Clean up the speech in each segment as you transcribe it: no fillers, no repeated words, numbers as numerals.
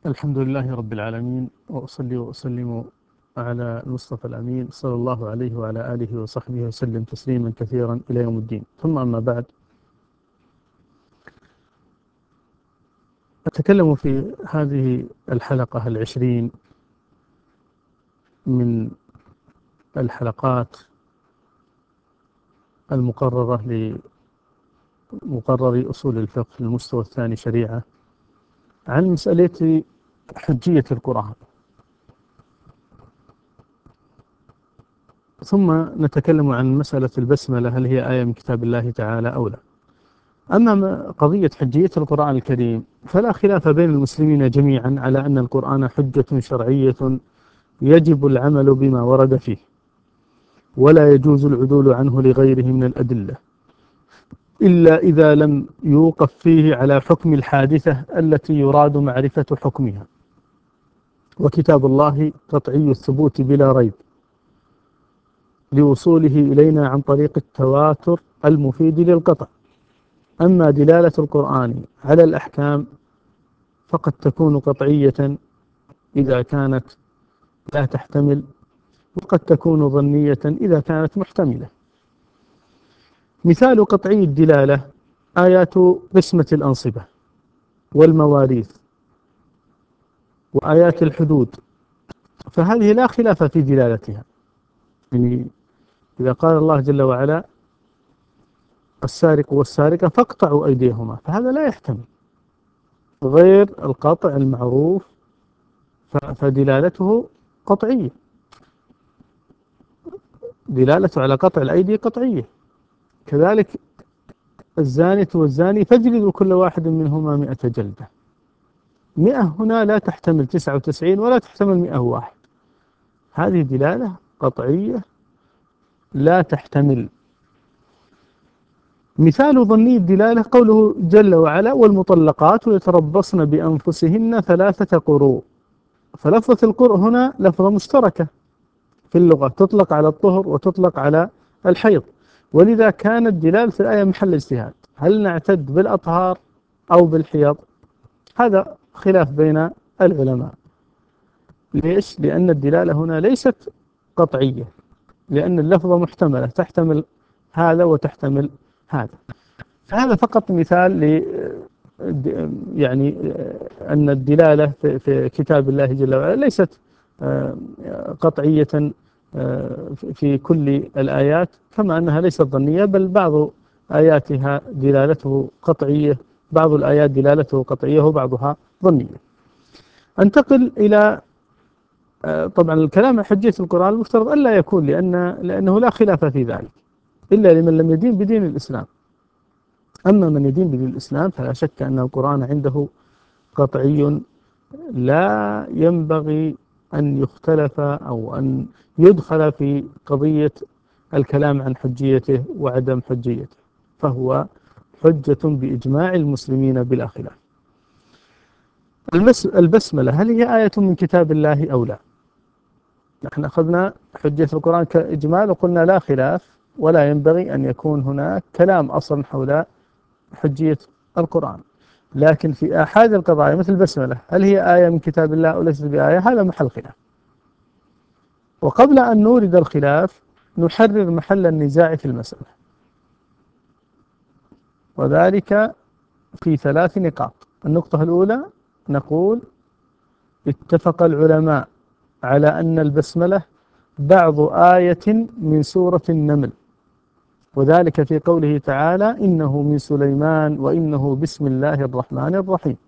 الحمد لله رب العالمين، وأصلي وأسلم على المصطفى الأمين صلى الله عليه وعلى آله وصحبه وسلم تسليما كثيرا إلى يوم الدين. ثم أما بعد، أتكلم في هذه الحلقة 20 من الحلقات المقررة لمقرر أصول الفقه في المستوى الثاني شريعة عن مسألة حجية القرآن، ثم نتكلم عن مسألة البسملة، هل هي آية من كتاب الله تعالى أو لا. أما قضية حجية القرآن الكريم فلا خلاف بين المسلمين جميعا على أن القرآن حجة شرعية يجب العمل بما ورد فيه، ولا يجوز العدول عنه لغيره من الأدلة، إلا إذا لم يوقف فيه على حكم الحادثة التي يراد معرفة حكمها. وكتاب الله قطعي الثبوت بلا ريب لوصوله إلينا عن طريق التواتر المفيد للقطع. أما دلالة القرآن على الأحكام فقد تكون قطعية إذا كانت لا تحتمل، وقد تكون ظنية إذا كانت محتملة. مثال قطعي الدلالة آيات قسمة الأنصبة والمواريث وآيات الحدود، فهذه لا خلاف في دلالتها. يعني إذا قال الله جل وعلا السارق والسارقة فاقطعوا أيديهما، فهذا لا يحتمل غير القطع المعروف، فدلالته قطعية، دلالته على قطع الأيدي قطعية. كذلك الزانية والزاني فاجلدوا كل واحد منهما 100 جلدة. 100 هنا لا تحتمل 99 ولا تحتمل 101، هذه دلالة قطعية لا تحتمل. مثال ظني الدلالة قوله جل وعلا والمطلقات يتربصن بأنفسهن 3 قروء. فلفظة القرء هنا لفظة مشتركة في اللغة، تطلق على الطهر وتطلق على الحيض، ولذا كانت دلالة الآية محل اجتهاد، هل نعتد بالأطهار أو بالحيض؟ هذا خلاف بين العلماء. ليش؟ لأن الدلالة هنا ليست قطعية، لأن اللفظة محتملة، تحتمل هذا وتحتمل هذا. فهذا فقط مثال يعني أن الدلالة في كتاب الله جل وعلا ليست قطعية في كل الآيات، كما أنها ليست ظنية، بل بعض آياتها دلالته قطعية، بعض الآيات دلالته قطعية وبعضها ظنية. أنتقل إلى طبعا الكلام عن حجية القرآن المفترض ألا يكون، لأنه لا خلاف في ذلك إلا لمن لم يدين بدين الإسلام. أما من يدين بدين الإسلام فلا شك أن القرآن عنده قطعي، لا ينبغي أن يختلف أو أن يدخل في قضية الكلام عن حجيته وعدم حجيته، فهو حجة بإجماع المسلمين بلا خلاف. البسملة هل هي آية من كتاب الله أو لا؟ نحن أخذنا حجية القرآن كإجمال وقلنا لا خلاف، ولا ينبغي أن يكون هناك كلام أصلا حول حجية القرآن. لكن في آحاد القضايا مثل البسملة هل هي آية من كتاب الله أو ليست بآية؟ هذا محل خلاف. وقبل أن نورد الخلاف نحرر محل النزاع في المسألة، وذلك في 3 نقاط. النقطة الأولى نقول اتفق العلماء على أن البسملة بعض آية من سورة النمل، وذلك في قوله تعالى إنه من سليمان وإنه بسم الله الرحمن الرحيم.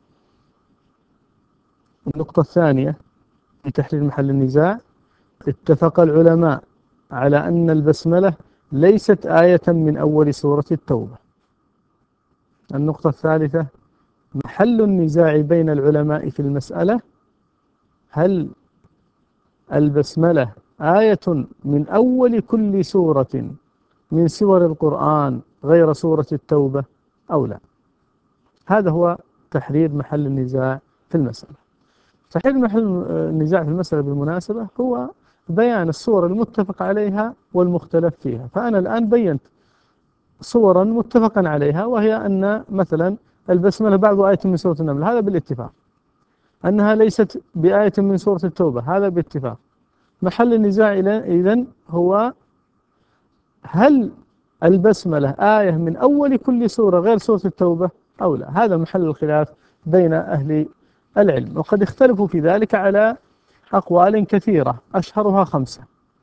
النقطة الثانية في تحرير محل النزاع، اتفق العلماء على أن البسملة ليست آية من أول سورة التوبة. النقطة الثالثة، محل النزاع بين العلماء في المسألة هل البسملة آية من أول كل سورة من سور القرآن غير سورة التوبة أو لا. هذا هو تحرير محل النزاع في المسألة. تحرير محل النزاع في المسألة بالمناسبة هو بيان الصور المتفق عليها والمختلف فيها. فأنا الآن بينت صورا متفقا عليها، وهي أن مثلا البسملة بعض آية من سورة النمل، هذا بالاتفاق. أنها ليست بآية من سورة التوبة، هذا باتفاق. محل النزاع إذن هو هل البسملة آية من أول كل سورة غير سورة التوبة أو لا؟ هذا محل الخلاف بين أهل العلم، وقد اختلفوا في ذلك على أقوال كثيرة أشهرها 5.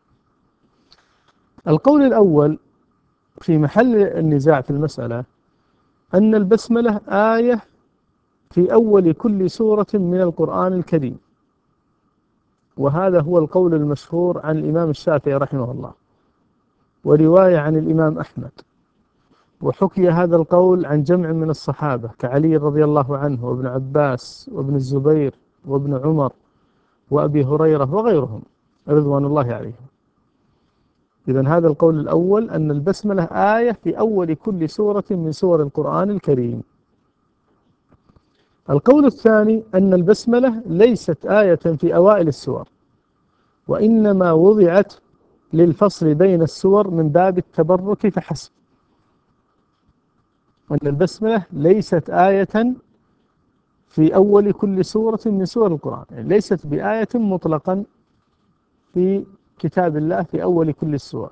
القول الأول في محل النزاع في المسألة أن البسملة آية في أول كل سورة من القرآن الكريم، وهذا هو القول المشهور عن الإمام الشافعي رحمه الله، ورواية عن الإمام أحمد، وحكي هذا القول عن جمع من الصحابة كعلي رضي الله عنه وابن عباس وابن الزبير وابن عمر وأبي هريرة وغيرهم رضوان الله عليهم. إذن هذا القول الأول أن البسملة آية في أول كل سورة من سور القرآن الكريم. القول الثاني أن البسملة ليست آية في أوائل السور، وإنما وضعت للفصل بين السور من باب التبرك فحسب، وأن البسملة ليست آية في أول كل سورة من سور القرآن، يعني ليست بآية مطلقا في كتاب الله في أول كل سورة،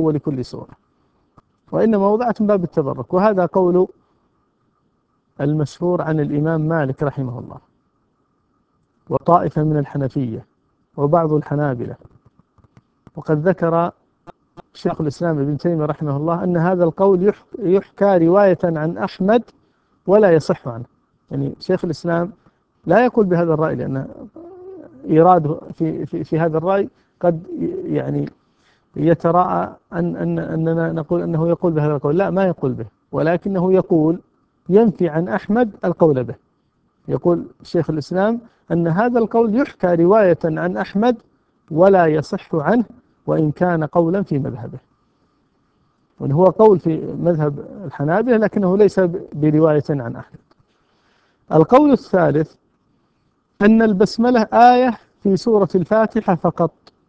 وإنما وضعت من باب التبرك. وهذا قول المشهور عن الإمام مالك رحمه الله، وطائفة من الحنفية، وبعض الحنابلة. وقد ذكر شيخ الإسلام ابن تيمية رحمه الله أن هذا القول يحكى رواية عن أحمد ولا يصح عنه. يعني شيخ الإسلام لا يقول بهذا الرأي، لأن إيراده في هذا الرأي قد يعني يتراءى أننا نقول أنه يقول بهذا القول. لا، ما يقول به، ولكنه يقول ينفي عن أحمد القول به. يقول شيخ الإسلام أن هذا القول يحكى رواية عن أحمد ولا يصح عنه، وإن كان قولا في مذهبه، وإن هو قول في مذهب الحنابلة لكنه ليس برواية عن أحمد. القول الثالث أن البسملة آية في سورة الفاتحة فقط،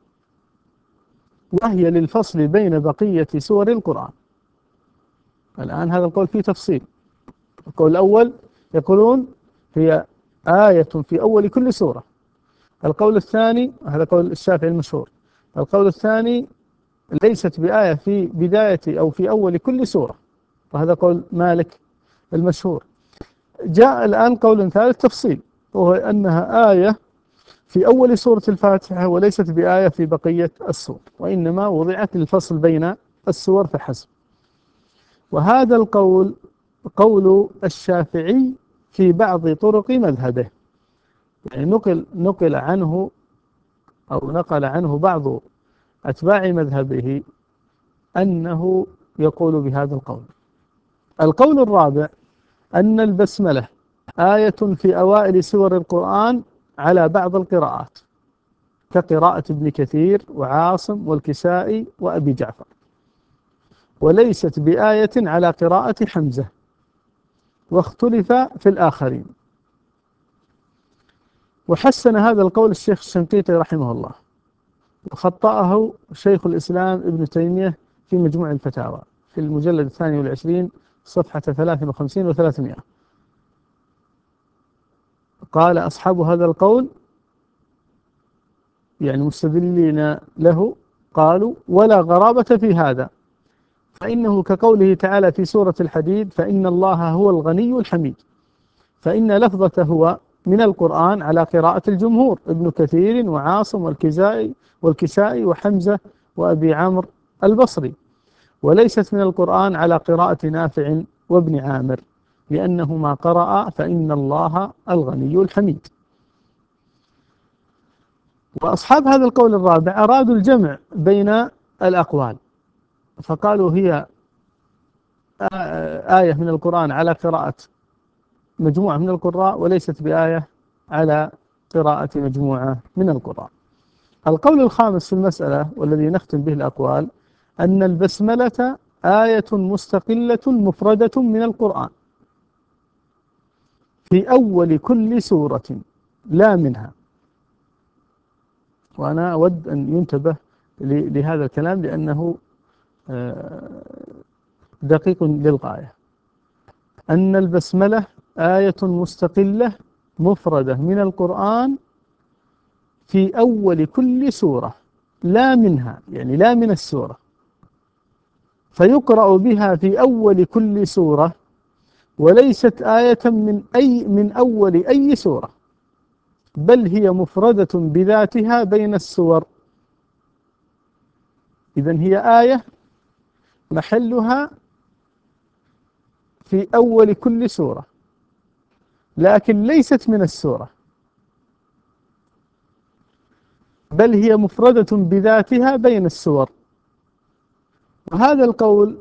وهي للفصل بين بقية سور القرآن. الآن هذا القول فيه تفصيل. القول الأول يقولون هي آية في أول كل سورة. القول الثاني، هذا قول الشافعي المشهور، القول الثاني ليست بآية في بداية أو في أول كل سورة، وهذا قول مالك المشهور. جاء الآن قول ثالث تفصيل، وهو أنها آية في أول سورة الفاتحة وليست بآية في بقية السور، وإنما وضعت للفصل بين السور فحسب. وهذا القول قول الشافعي في بعض طرق مذهبه، يعني نقل عنه أو نقل عنه بعض أتباع مذهبه أنه يقول بهذا القول. القول الرابع أن البسملة آية في أوائل سور القرآن على بعض القراءات، كقراءة ابن كثير وعاصم والكسائي وأبي جعفر، وليست بآية على قراءة حمزة، واختلف في الآخرين. وحسن هذا القول الشيخ الشنقيطي رحمه الله، وخطأه شيخ الإسلام ابن تيمية في مجموع الفتاوى في المجلد 22 صفحة 53 و300. قال أصحاب هذا القول يعني مستدلين له، قالوا: ولا غرابة في هذا، فإنه كقوله تعالى في سورة الحديد: فإن الله هو الغني الحميد، فإن لفظة هو من القرآن على قراءة الجمهور، ابن كثير وعاصم والكسائي وحمزة وأبي عمرو البصري، وليست من القرآن على قراءة نافع وابن عامر، لأنهما قرأ فإن الله الغني الحميد. وأصحاب هذا القول الرابع أرادوا الجمع بين الأقوال، فقالوا هي آية من القرآن على قراءة مجموعة من القراء، وليست بآية على قراءة مجموعة من القراء. القول الخامس في المسألة والذي نختم به الأقوال أن البسملة آية مستقلة مفردة من القرآن في أول كل سورة لا منها. وأنا أود أن ينتبه لهذا الكلام لأنه دقيق للغاية. أن البسملة آية مستقلة مفردة من القرآن في أول كل سورة، لا منها، يعني لا من السورة، فيقرأ بها في أول كل سورة، وليست آية من أول أي سورة، بل هي مفردة بذاتها بين السور. إذن هي آية محلها في أول كل سورة، لكن ليست من السورة، بل هي مفردة بذاتها بين السور. وهذا القول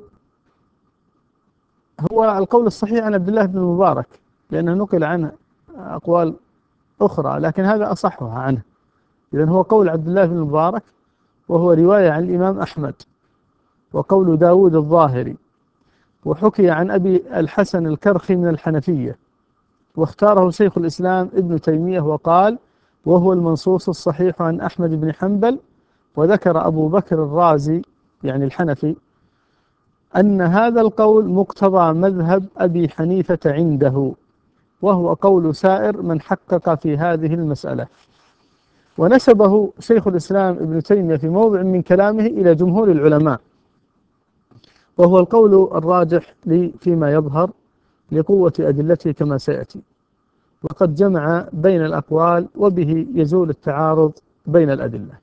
هو القول الصحيح عن عبد الله بن المبارك، لأنه نقل عنه أقوال أخرى، لكن هذا أصحها عنه. إذن هو قول عبد الله بن المبارك، وهو رواية عن الإمام أحمد، وقول داود الظاهري، وحكي عن أبي الحسن الكرخي من الحنفية، واختاره شيخ الإسلام ابن تيمية وقال: وهو المنصوص الصحيح عن أحمد بن حنبل. وذكر أبو بكر الرازي يعني الحنفي أن هذا القول مقتضى مذهب أبي حنيفة عنده، وهو قول سائر من حقق في هذه المسألة. ونسبه شيخ الإسلام ابن تيمية في موضع من كلامه إلى جمهور العلماء، وهو القول الراجح لي فيما يظهر لقوة أدلته كما سيأتي، وقد جمع بين الأقوال، وبه يزول التعارض بين الأدلة.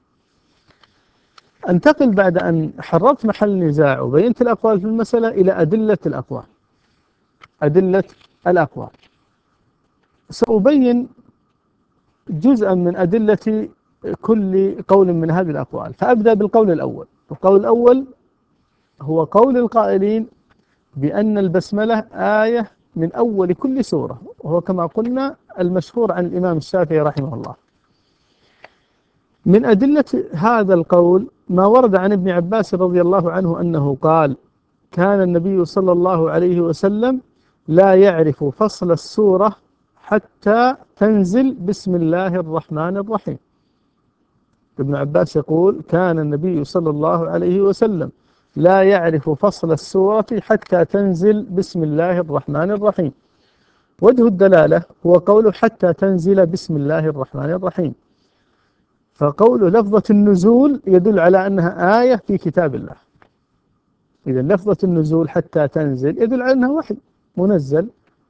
أنتقل بعد أن حررت محل النزاع وبينت الأقوال في المسألة إلى أدلة الأقوال. أدلة الأقوال سأبين جزءا من أدلة كل قول من هذه الأقوال، فأبدأ بالقول الأول. القول الأول هو قول القائلين بأن البسملة آية من أول كل سورة، وهو كما قلنا المشهور عن الإمام الشافعي رحمه الله. من أدلة هذا القول ما ورد عن ابن عباس رضي الله عنه أنه قال: كان النبي صلى الله عليه وسلم لا يعرف فصل السورة حتى تنزل بسم الله الرحمن الرحيم. ابن عباس يقول: كان النبي صلى الله عليه وسلم لا يعرف فصل السورة حتى تنزل بسم الله الرحمن الرحيم. وجه الدلالة هو قوله حتى تنزل بسم الله الرحمن الرحيم، فقول لفظة النزول يدل على أنها آية في كتاب الله. إذا لفظة النزول حتى تنزل يدل على أنها وحي منزل،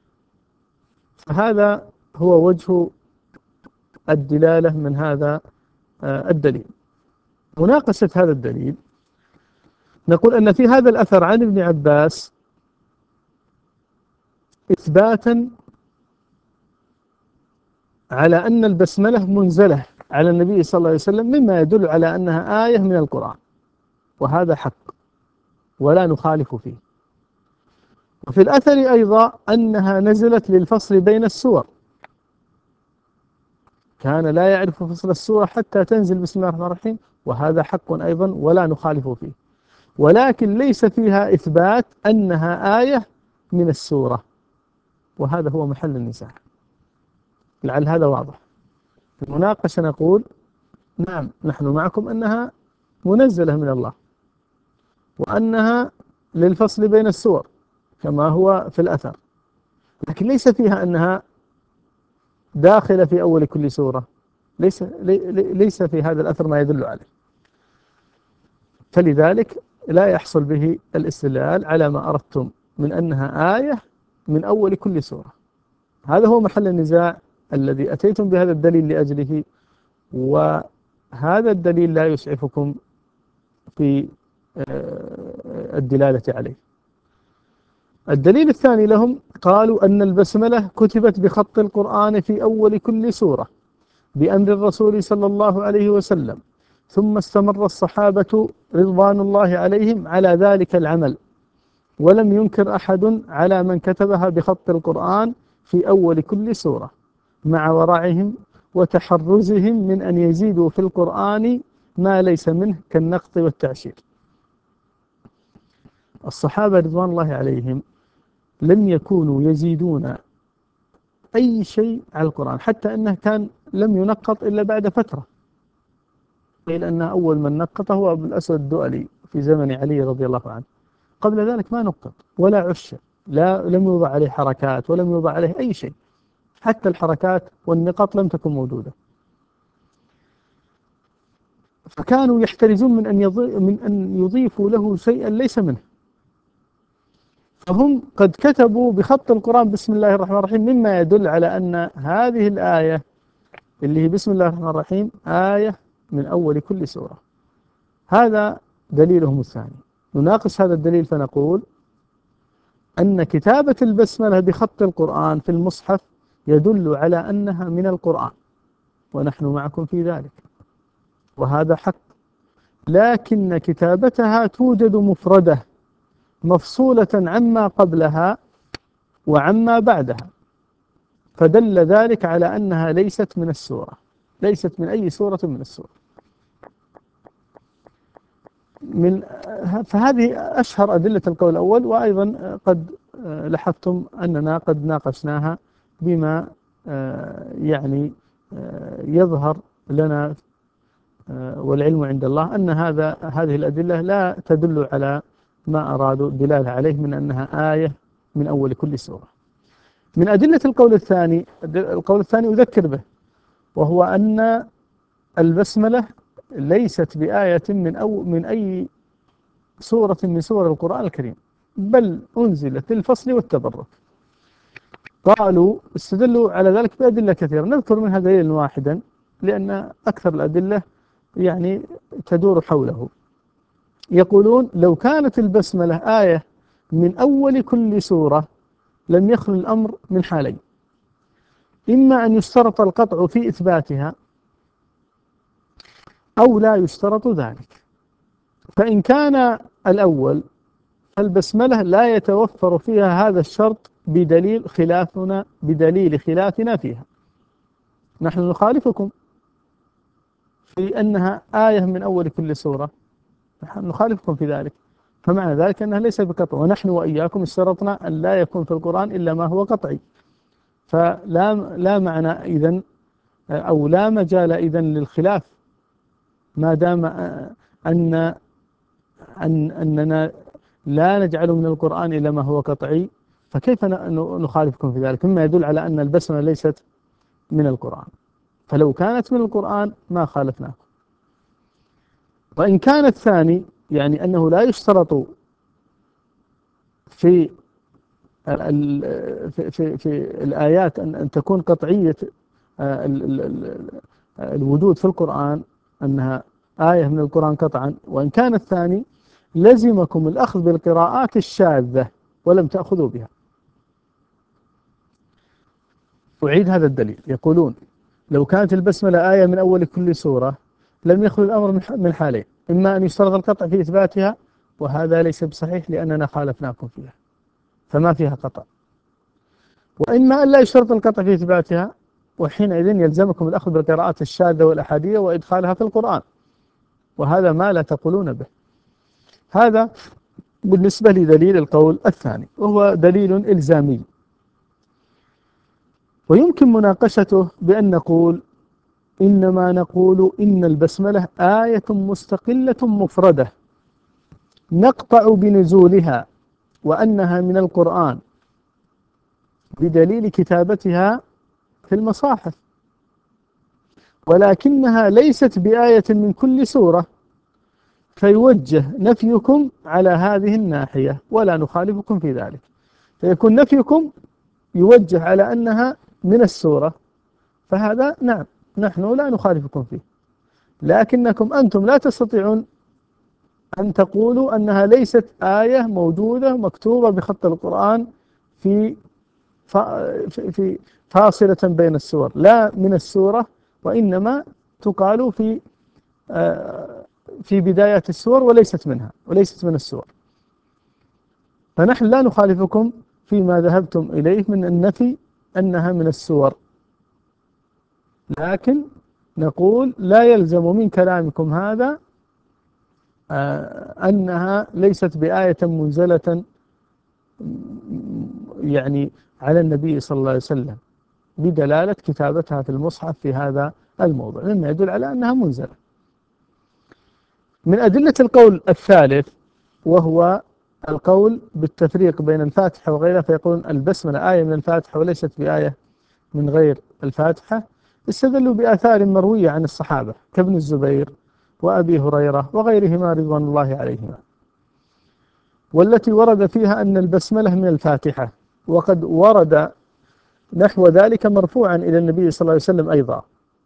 فهذا هو وجه الدلالة من هذا الدليل. مناقشة هذا الدليل، نقول أن في هذا الأثر عن ابن عباس إثباتا على أن البسملة منزلة على النبي صلى الله عليه وسلم، مما يدل على أنها آية من القرآن، وهذا حق ولا نخالف فيه. وفي الأثر أيضا أنها نزلت للفصل بين السور، كان لا يعرف فصل السورة حتى تنزل بسم الله الرحمن الرحيم، وهذا حق أيضا ولا نخالف فيه، ولكن ليس فيها إثبات أنها آية من السورة، وهذا هو محل النزاع. لعل هذا واضح. في المناقشة نقول: نعم، نحن معكم أنها منزلة من الله، وأنها للفصل بين السور كما هو في الأثر، لكن ليس فيها أنها داخلة في أول كل سورة، ليس في هذا الأثر ما يدل عليه، فلذلك لا يحصل به الاستدلال على ما أردتم من أنها آية من أول كل سورة. هذا هو محل النزاع الذي أتيتم بهذا الدليل لأجله، وهذا الدليل لا يسعفكم في الدلالة عليه. الدليل الثاني لهم، قالوا أن البسملة كتبت بخط القرآن في أول كل سورة بأمر الرسول صلى الله عليه وسلم، ثم استمر الصحابة رضوان الله عليهم على ذلك العمل، ولم ينكر أحد على من كتبها بخط القرآن في أول كل سورة، مع ورعهم وتحرزهم من أن يزيدوا في القرآن ما ليس منه كالنقط والتعشير. الصحابة رضوان الله عليهم لم يكونوا يزيدون أي شيء على القرآن، حتى أنه كان لم ينقط إلا بعد فترة، قيل أن أول من نقطه هو أبو الأسود الدؤلي في زمن علي رضي الله عنه. قبل ذلك ما نقط ولا عش، لم يوضع عليه حركات ولم يوضع عليه أي شيء. حتى الحركات والنقط لم تكن موجودة. فكانوا يحترزون من أن يضيفوا له شيئا ليس منه. فهم قد كتبوا بخط القرآن بسم الله الرحمن الرحيم، مما يدل على أن هذه الآية اللي هي بسم الله الرحمن الرحيم آية من أول كل سورة. هذا دليلهم الثاني. نناقش هذا الدليل فنقول أن كتابة البسملة بخط القرآن في المصحف يدل على أنها من القرآن، ونحن معكم في ذلك، وهذا حق. لكن كتابتها توجد مفردة مفصولة عما قبلها وعما بعدها، فدل ذلك على أنها ليست من السورة، ليست من أي سورة من السورة. فهذه أشهر أدلة القول الأول. وأيضا قد لاحظتم أننا قد ناقشناها بما يعني يظهر لنا والعلم عند الله أن هذه الأدلة لا تدل على ما أرادوا الدلالة عليه من أنها آية من أول كل سورة. من أدلة القول الثاني أذكر به، وهو أن البسملة ليست بآية من أي سورة من سور القرآن الكريم، بل أنزلت للفصل والتبرك. قالوا استدلوا على ذلك بأدلة كثيرة، نذكر منها دليلا واحدا لأن أكثر الأدلة يعني تدور حوله. يقولون لو كانت البسملة آية من أول كل سورة لم يخل الأمر من حالين: إما أن يشترط القطع في إثباتها أو لا يشترط ذلك. فإن كان الأول فالبسملة لا يتوفر فيها هذا الشرط بدليل خلافنا فيها. نحن نخالفكم في أنها آية من أول كل سورة، نحن نخالفكم في ذلك، فمعنى ذلك أنها ليس بقطع، ونحن وإياكم اشترطنا أن لا يكون في القرآن إلا ما هو قطعي. فلا معنى إذن أو لا مجال إذن للخلاف ما دام أننا لا نجعل من القرآن إلا ما هو قطعي، فكيف نخالفكم في ذلك؟ مما يدل على أن البسمة ليست من القرآن، فلو كانت من القرآن ما خالفناكم. وإن كان الثاني يعني أنه لا يشترط في الآيات أن تكون قطعية الوجود في القرآن، أنها آية من القرآن قطعا. وإن كان الثاني لزمكم الأخذ بالقراءات الشاذة ولم تأخذوا بها. أعيد هذا الدليل. يقولون لو كانت البسملة آية من أول كل سورة لم يخلو الأمر من حالين: إما أن يشترط القطع في إثباتها، وهذا ليس بصحيح لأننا خالفناكم فيها فما فيها قطع، وإما أن لا يشترط القطع في إثباتها، وحينئذ يلزمكم الأخذ بالقراءات الشاذة والأحادية وإدخالها في القرآن، وهذا ما لا تقولون به. هذا بالنسبة لدليل القول الثاني، وهو دليل إلزامي. ويمكن مناقشته بأن نقول إنما نقول إن البسملة آية مستقلة مفردة نقطع بنزولها وأنها من القرآن بدليل كتابتها في المصاحف، ولكنها ليست بآية من كل سورة، فيوجه نفيكم على هذه الناحية ولا نخالفكم في ذلك. فيكون نفيكم يوجه على أنها من السورة، فهذا نعم نحن لا نخالفكم فيه، لكنكم أنتم لا تستطيعون أن تقولوا أنها ليست آية موجودة مكتوبة بخط القرآن في فاصلة بين السور، لا من السورة، وإنما تقال في بدايات السور وليست منها وليست من السور. فنحن لا نخالفكم فيما ذهبتم إليه من النفي أنها من السور، لكن نقول لا يلزم من كلامكم هذا أنها ليست بآية منزلة يعني على النبي صلى الله عليه وسلم بدلالة كتابتها في المصحف في هذا الموضع، مما يدل على أنها منزلة. من أدلة القول الثالث وهو القول بالتفريق بين الفاتحة وغيرها، فيقولون البسملة آية من الفاتحة وليست بآية من غير الفاتحة استدلوا بآثار مروية عن الصحابة كابن الزبير وأبي هريرة وغيرهما رضوان الله عليهما، والتي ورد فيها أن البسملة من الفاتحة، وقد ورد نحو ذلك مرفوعا إلى النبي صلى الله عليه وسلم أيضا.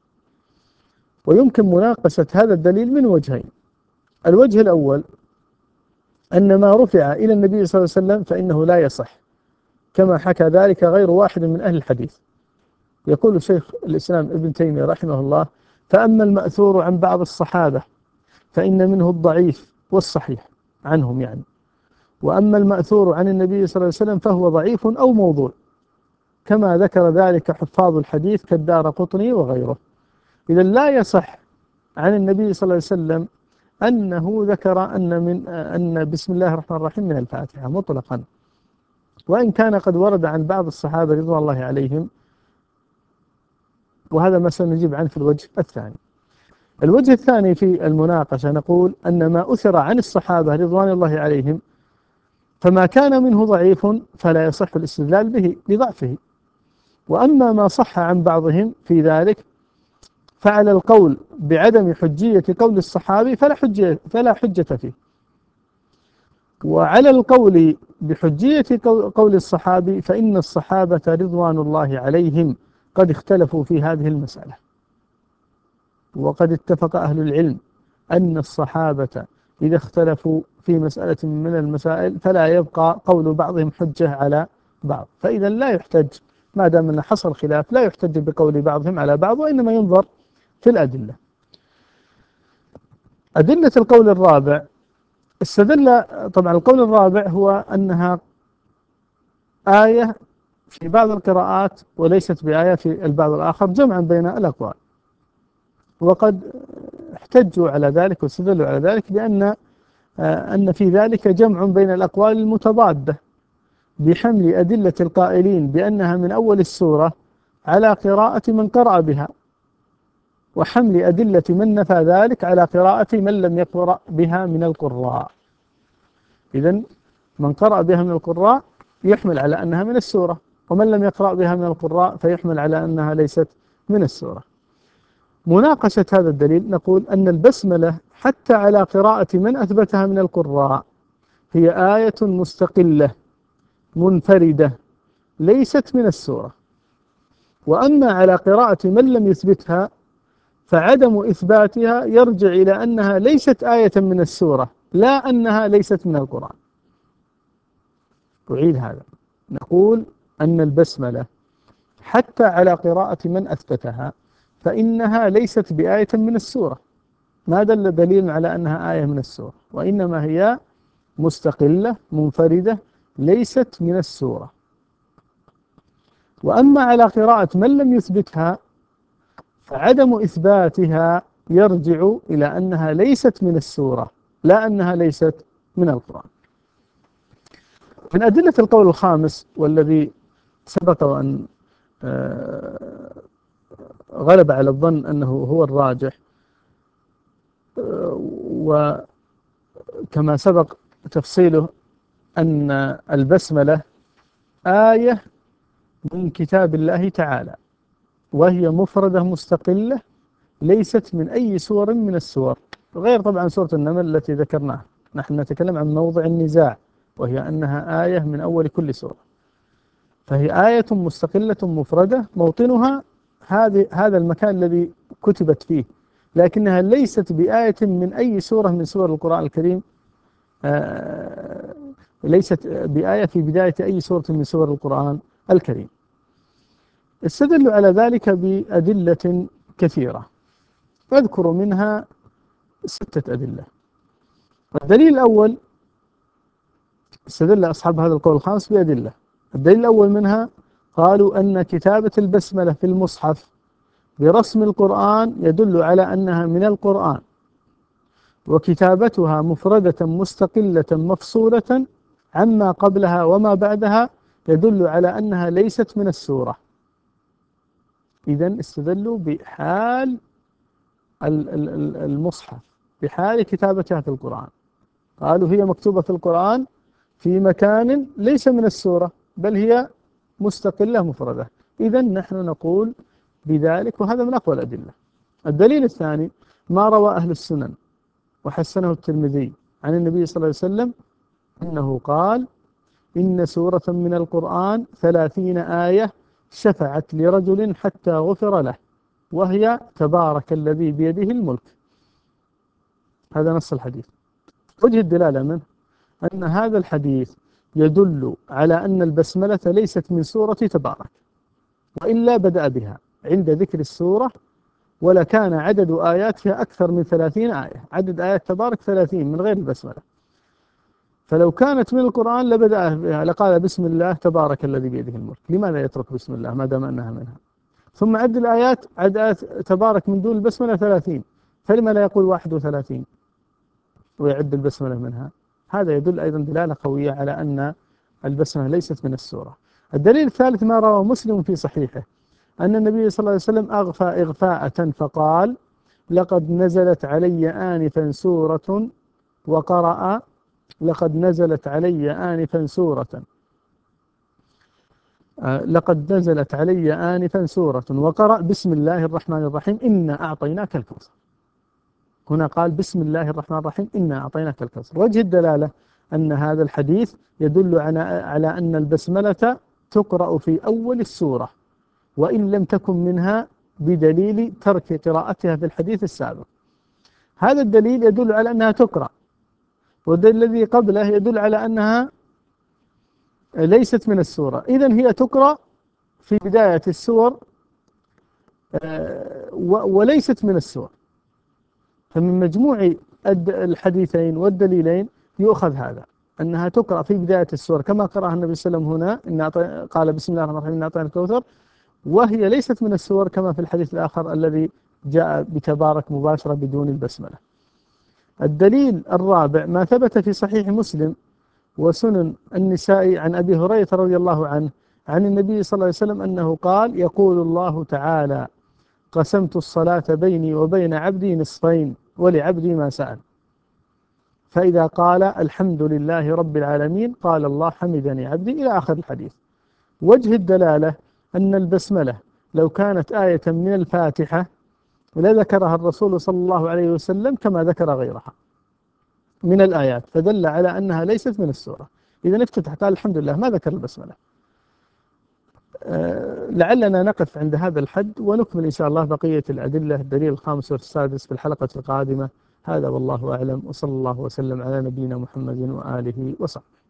ويمكن مناقشة هذا الدليل من وجهين: الوجه الأول أن ما رفع إلى النبي صلى الله عليه وسلم فإنه لا يصح، كما حكى ذلك غير واحد من أهل الحديث. يقول شيخ الإسلام ابن تيمية رحمه الله: فأما المأثور عن بعض الصحابة فإن منه الضعيف والصحيح عنهم يعني، وأما المأثور عن النبي صلى الله عليه وسلم فهو ضعيف أو موضوع، كما ذكر ذلك حفاظ الحديث كالدارقطني وغيره. إذا لا يصح عن النبي صلى الله عليه وسلم أنه ذكر أن بسم الله الرحمن الرحيم من الفاتحة مطلقا، وإن كان قد ورد عن بعض الصحابة رضوان الله عليهم، وهذا ما سنجيب عنه في الوجه الثاني. الوجه الثاني في المناقشة نقول أن ما أثر عن الصحابة رضوان الله عليهم فما كان منه ضعيف فلا يصح الاستدلال به لضعفه، وأما ما صح عن بعضهم في ذلك فعلى القول بعدم حجية قول الصحابي فلا حجة فيه، وعلى القول بحجية قول الصحابي فإن الصحابة رضوان الله عليهم قد اختلفوا في هذه المسألة، وقد اتفق أهل العلم أن الصحابة إذا اختلفوا في مسألة من المسائل فلا يبقى قول بعضهم حجة على بعض، فإذا لا يحتج ما دام أن حصل خلاف لا يحتج بقول بعضهم على بعض، وإنما ينظر في الأدلة. أدلة القول الرابع استدل، طبعا القول الرابع هو أنها آية في بعض القراءات وليست بآية في البعض الآخر، جمعا بين الأقوال، وقد احتجوا على ذلك واستدلوا على ذلك أن في ذلك جمع بين الأقوال المتضادة، بحمل أدلة القائلين بأنها من أول السورة على قراءة من قرأ بها، وحمل أدلة من نفى ذلك على قراءة من لم يقرأ بها من القراء. إذن من قرأ بها من القراء يحمل على أنها من السورة، ومن لم يقرأ بها من القراء فيحمل على أنها ليست من السورة. مناقشة هذا الدليل نقول أن البسملة حتى على قراءة من أثبتها من القراء هي آية مستقلة منفردة ليست من السورة، وأما على قراءة من لم يثبتها فعدم إثباتها يرجع إلى أنها ليست آية من السورة، لا أنها ليست من القرآن. أعيد هذا، نقول أن البسملة حتى على قراءة من أثبتها فإنها ليست بآية من السورة، ما دل دليل على أنها آية من السورة، وإنما هي مستقلة منفردة ليست من السورة. وأما على قراءة من لم يثبتها فعدم إثباتها يرجع إلى أنها ليست من السورة، لا أنها ليست من القرآن. من أدلة القول الخامس والذي سبق وأن غلب على الظن أنه هو الراجح، وكما سبق تفصيله، أن البسملة آية من كتاب الله تعالى، وهي مفردة مستقلة ليست من أي سور من السور، غير طبعا سورة النمل التي ذكرناها. نحن نتكلم عن موضع النزاع، وهي أنها آية من أول كل سورة، فهي آية مستقلة مفردة موطنها هذا المكان الذي كتبت فيه، لكنها ليست بآية من أي سورة من سور القرآن الكريم، ليست بآية في بداية أي سورة من سور القرآن الكريم. استدلوا على ذلك بأدلة كثيرة، أذكر منها 6 أدلة. الدليل الأول استدل أصحاب هذا القول الخامس بأدلة. الدليل الأول منها قالوا أن كتابة البسملة في المصحف برسم القرآن يدل على أنها من القرآن، وكتابتها مفردة مستقلة مفصولة عما قبلها وما بعدها يدل على أنها ليست من السورة. إذن استدلوا بحال المصحف، بحال كتابتها في القرآن، قالوا هي مكتوبة في القرآن في مكان ليس من السورة، بل هي مستقلة مفردة، إذا نحن نقول بذلك، وهذا من أقوى الأدلة. الدليل الثاني ما روى أهل السنن وحسنه الترمذي عن النبي صلى الله عليه وسلم أنه قال: إن سورة من القرآن 30 آية شفعت لرجل حتى غفر له، وهي تبارك الذي بيده الملك. هذا نص الحديث. وجه الدلالة منه أن هذا الحديث يدل على أن البسملة ليست من سورة تبارك، وإلا بدأ بها عند ذكر السورة، ولكان عدد آياتها أكثر من 30 آية. عدد آيات تبارك 30 من غير البسملة. فلو كانت من القرآن لبدأ بها، لقال بسم الله تبارك الذي بيده الملك. لماذا يترك بسم الله ما دام أنها منها؟ ثم عد الآيات، عد آيات تبارك من دون البسملة 30، فلما لا يقول 31 ويعد البسملة منها؟ هذا يدل أيضا دلالة قوية على أن البسملة ليست من السورة. الدليل الثالث ما رواه مسلم في صحيحه أن النبي صلى الله عليه وسلم أغفى إغفاءة فقال: لقد نزلت علي آنفا سورة وقرأ لقد نزلت علي آنفا سورة لقد نزلت علي آنفا سورة وقرأ بسم الله الرحمن الرحيم إنا أعطيناك الكوثر. هنا قال بسم الله الرحمن الرحيم إنا أعطيناك الكوثر. وجه الدلالة أن هذا الحديث يدل على أن البسملة تقرأ في أول السورة، وإن لم تكن منها، بدليل ترك قراءتها في الحديث السابق. هذا الدليل يدل على أنها تقرأ، والدليل الذي قبله يدل على أنها ليست من السورة. إذن هي تقرأ في بداية السور وليست من السور. فمن مجموع الحديثين والدليلين يؤخذ هذا، أنها تقرأ في بداية السور كما قرأها النبي صلى الله عليه وسلم هنا، قال بسم الله الرحمن الرحيم إنا أعطيناك الكوثر، وهي ليست من السور كما في الحديث الآخر الذي جاء بتبارك مباشرة بدون البسملة. الدليل الرابع ما ثبت في صحيح مسلم وسنن النسائي عن أبي هريرة رضي الله عنه عن النبي صلى الله عليه وسلم أنه قال: يقول الله تعالى: قسمت الصلاة بيني وبين عبدي نصفين ولعبدي ما سأل، فإذا قال الحمد لله رب العالمين قال الله حمدني عبدي، إلى آخر الحديث. وجه الدلالة أن البسملة لو كانت آية من الفاتحة لذكرها الرسول صلى الله عليه وسلم كما ذكر غيرها من الآيات، فدل على أنها ليست من السورة. إذا افتتح قال الحمد لله ما ذكر البسملة. لعلنا نقف عند هذا الحد ونكمل إن شاء الله بقية الأدلة، الدليل الخامس والسادس في الحلقة القادمة. هذا والله أعلم، وصلى الله وسلم على نبينا محمد وآله وصحبه.